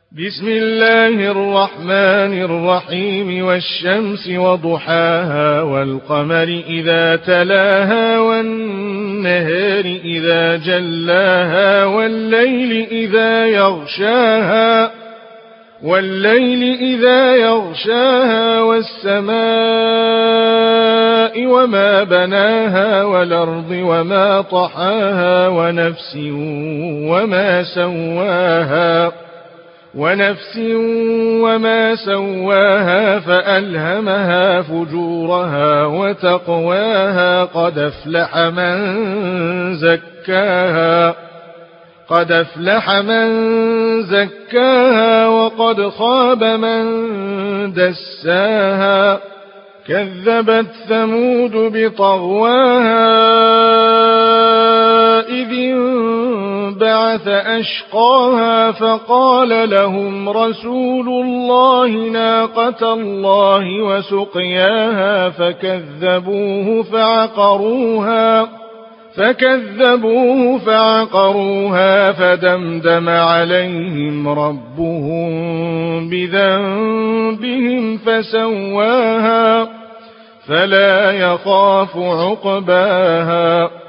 بسم الله الرحمن الرحيم والشمس وضحاها والقمر إذا تلاها والنهار إذا جلاها والليل إذا يغشاها والسماء وما بناها والأرض وما طحاها ونفس وما سواها فألهمها فجورها وتقواها قد أفلح من زكاها وقد خاب من دساها كذبت ثمود بطغواها إذ انبعث أشقاها فقال لهم رسول الله ناقة الله وسقياها فكذبوه فعقروها فدمدم عليهم ربهم بذنبهم فسواها فلا يخاف عقباها